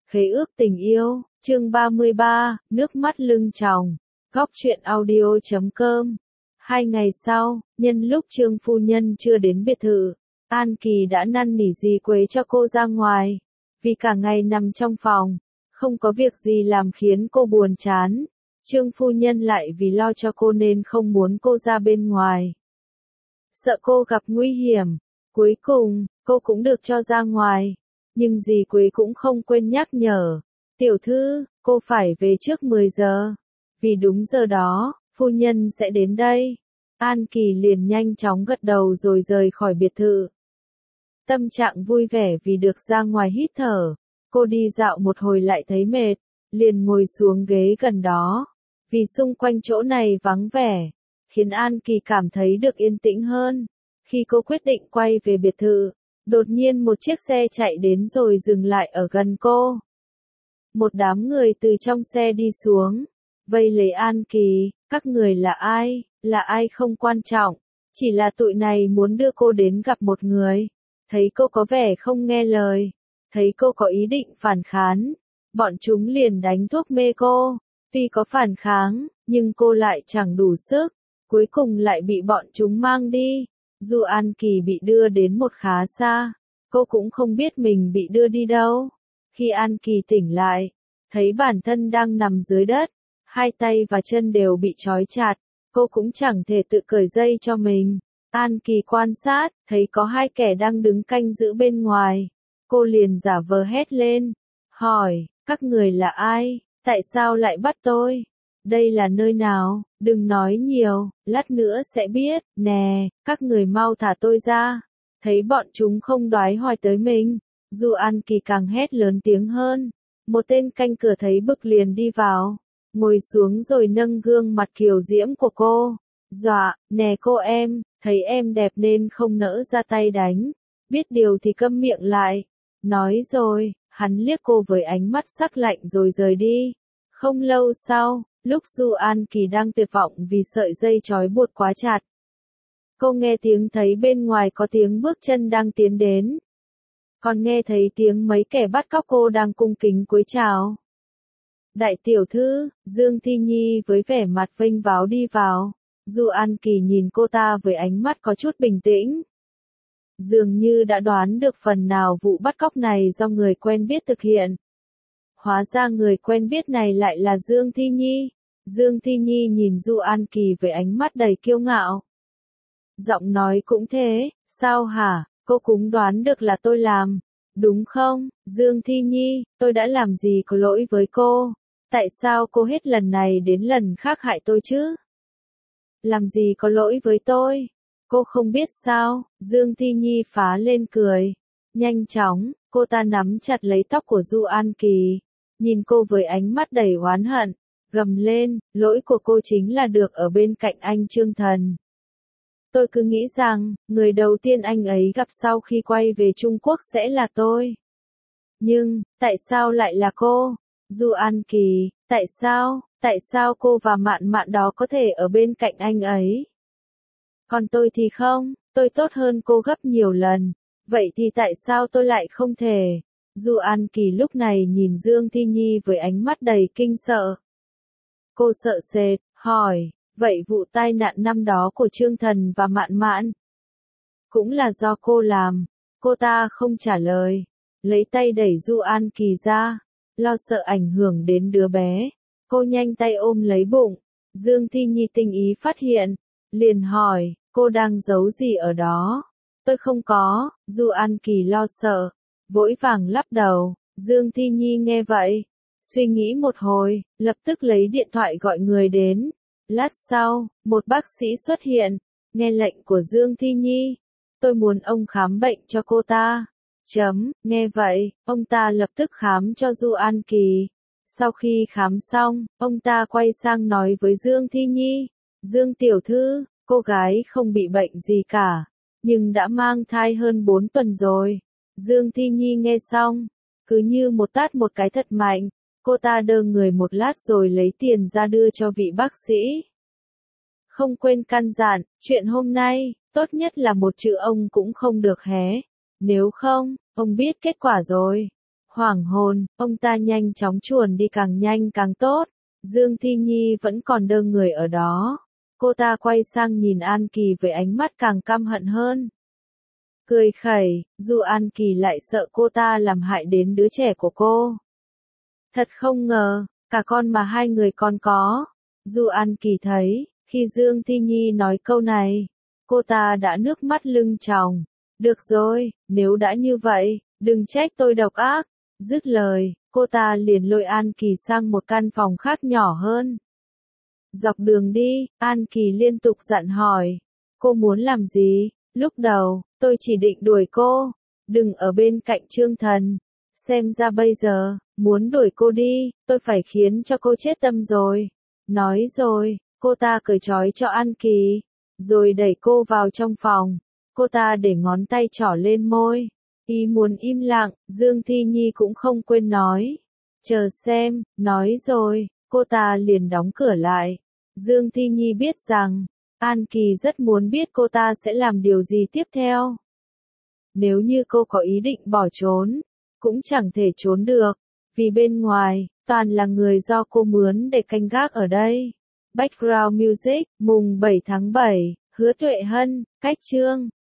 Khế ước tình yêu, chương 33, nước mắt lưng tròng. Góc truyện audio.com. 2 ngày sau, nhân lúc Trương phu nhân chưa đến biệt thự, An Kỳ đã năn nỉ dì Quế cho cô ra ngoài. Vì cả ngày nằm trong phòng, không có việc gì làm khiến cô buồn chán. Trương phu nhân lại vì lo cho cô nên không muốn cô ra bên ngoài. Sợ cô gặp nguy hiểm, cuối cùng, cô cũng được cho ra ngoài. Nhưng dì Quế cũng không quên nhắc nhở. Tiểu thư, cô phải về trước 10 giờ. Vì đúng giờ đó, phu nhân sẽ đến đây. An Kỳ liền nhanh chóng gật đầu rồi rời khỏi biệt thự. Tâm trạng vui vẻ vì được ra ngoài hít thở. Cô đi dạo một hồi lại thấy mệt, liền ngồi xuống ghế gần đó. Vì xung quanh chỗ này vắng vẻ, khiến An Kỳ cảm thấy được yên tĩnh hơn. Khi cô quyết định quay về biệt thự, đột nhiên một chiếc xe chạy đến rồi dừng lại ở gần cô. Một đám người từ trong xe đi xuống, vây lấy An Kỳ. Các người là ai không quan trọng, chỉ là tụi này muốn đưa cô đến gặp một người. Thấy cô có vẻ không nghe lời, thấy cô có ý định phản kháng, bọn chúng liền đánh thuốc mê cô. Tuy có phản kháng, nhưng cô lại chẳng đủ sức, cuối cùng lại bị bọn chúng mang đi. Dù An Kỳ bị đưa đến một khá xa, cô cũng không biết mình bị đưa đi đâu. Khi An Kỳ tỉnh lại, thấy bản thân đang nằm dưới đất, hai tay và chân đều bị trói chặt, cô cũng chẳng thể tự cởi dây cho mình. An Kỳ quan sát, thấy có hai kẻ đang đứng canh giữ bên ngoài. Cô liền giả vờ hét lên, hỏi, các người là ai, tại sao lại bắt tôi? Đây là nơi nào? Đừng nói nhiều, lát nữa sẽ biết. Nè, các người mau thả tôi ra. Thấy bọn chúng không đoái hoài tới mình, dù An Kỳ càng hét lớn tiếng hơn. Một tên canh cửa thấy bực liền đi vào, ngồi xuống rồi nâng gương mặt kiều diễm của cô. Dọa, nè cô em, thấy em đẹp nên không nỡ ra tay đánh. Biết điều thì câm miệng lại. Nói rồi, hắn liếc cô với ánh mắt sắc lạnh rồi rời đi. Không lâu sau, lúc Du An Kỳ đang tuyệt vọng vì sợi dây trói buộc quá chặt, cô nghe tiếng thấy bên ngoài có tiếng bước chân đang tiến đến. Còn nghe thấy tiếng mấy kẻ bắt cóc cô đang cung kính cúi chào. Đại tiểu thư, Dương Thi Nhi với vẻ mặt vênh váo đi vào. Du An Kỳ nhìn cô ta với ánh mắt có chút bình tĩnh. Dường như đã đoán được phần nào vụ bắt cóc này do người quen biết thực hiện. Hóa ra người quen biết này lại là Dương Thi Nhi. Dương Thi Nhi nhìn Du An Kỳ với ánh mắt đầy kiêu ngạo. Giọng nói cũng thế, sao hả, cô cũng đoán được là tôi làm, đúng không? Dương Thi Nhi, tôi đã làm gì có lỗi với cô? Tại sao cô hết lần này đến lần khác hại tôi chứ? Làm gì có lỗi với tôi? Cô không biết sao? Dương Thi Nhi phá lên cười. Nhanh chóng, cô ta nắm chặt lấy tóc của Du An Kỳ, nhìn cô với ánh mắt đầy oán hận, gầm lên, lỗi của cô chính là được ở bên cạnh anh Trương Thần. Tôi cứ nghĩ rằng, người đầu tiên anh ấy gặp sau khi quay về Trung Quốc sẽ là tôi. Nhưng, tại sao lại là cô? Du An Kỳ, tại sao cô và Mạn Mạn đó có thể ở bên cạnh anh ấy? Còn tôi thì không, tôi tốt hơn cô gấp nhiều lần. Vậy thì tại sao tôi lại không thể? Du An Kỳ lúc này nhìn Dương Thi Nhi với ánh mắt đầy kinh sợ. Cô sợ sệt, hỏi, vậy vụ tai nạn năm đó của Trương Thần và Mạn Mạn cũng là do cô làm? Cô ta không trả lời, lấy tay đẩy Du An Kỳ ra, lo sợ ảnh hưởng đến đứa bé. Cô nhanh tay ôm lấy bụng. Dương Thi Nhi tinh ý phát hiện, liền hỏi, cô đang giấu gì ở đó? Tôi không có. Du An Kỳ lo sợ, vội vàng lắc đầu. Dương Thi Nhi nghe vậy, suy nghĩ một hồi, lập tức lấy điện thoại gọi người đến. Lát sau, một bác sĩ xuất hiện, nghe lệnh của Dương Thi Nhi. Tôi muốn ông khám bệnh cho cô ta. Nghe vậy, ông ta lập tức khám cho Du An Kỳ. Sau khi khám xong, ông ta quay sang nói với Dương Thi Nhi. Dương tiểu thư, cô gái không bị bệnh gì cả, nhưng đã mang thai hơn 4 tuần rồi. Dương Thi Nhi nghe xong, cứ như một tát một cái thật mạnh. Cô ta đơ người một lát rồi lấy tiền ra đưa cho vị bác sĩ. Không quên căn dặn, chuyện hôm nay, tốt nhất là một chữ ông cũng không được hé. Nếu không, ông biết kết quả rồi. Hoảng hồn, ông ta nhanh chóng chuồn đi càng nhanh càng tốt. Dương Thi Nhi vẫn còn đơ người ở đó. Cô ta quay sang nhìn An Kỳ với ánh mắt càng căm hận hơn. Cười khẩy, dù An Kỳ lại sợ cô ta làm hại đến đứa trẻ của cô. Thật không ngờ, cả con mà hai người con có. Dù An Kỳ thấy, khi Dương Thi Nhi nói câu này, cô ta đã nước mắt lưng tròng. Được rồi, nếu đã như vậy, đừng trách tôi độc ác. Dứt lời, cô ta liền lôi An Kỳ sang một căn phòng khác nhỏ hơn. Dọc đường đi, An Kỳ liên tục dặn hỏi. Cô muốn làm gì? Lúc đầu, tôi chỉ định đuổi cô. Đừng ở bên cạnh Trương Thần. Xem ra bây giờ, muốn đuổi cô đi, tôi phải khiến cho cô chết tâm rồi. Nói rồi, cô ta cởi trói cho An Kỳ, rồi đẩy cô vào trong phòng. Cô ta để ngón tay trỏ lên môi. Ý muốn im lặng, Dương Thi Nhi cũng không quên nói. Chờ xem, nói rồi, cô ta liền đóng cửa lại. Dương Thi Nhi biết rằng, An Kỳ rất muốn biết cô ta sẽ làm điều gì tiếp theo. Nếu như cô có ý định bỏ trốn, cũng chẳng thể trốn được, vì bên ngoài, toàn là người do cô mướn để canh gác ở đây. Background Music, mùng 7 tháng 7, Hứa Tuệ Hân, cách chương.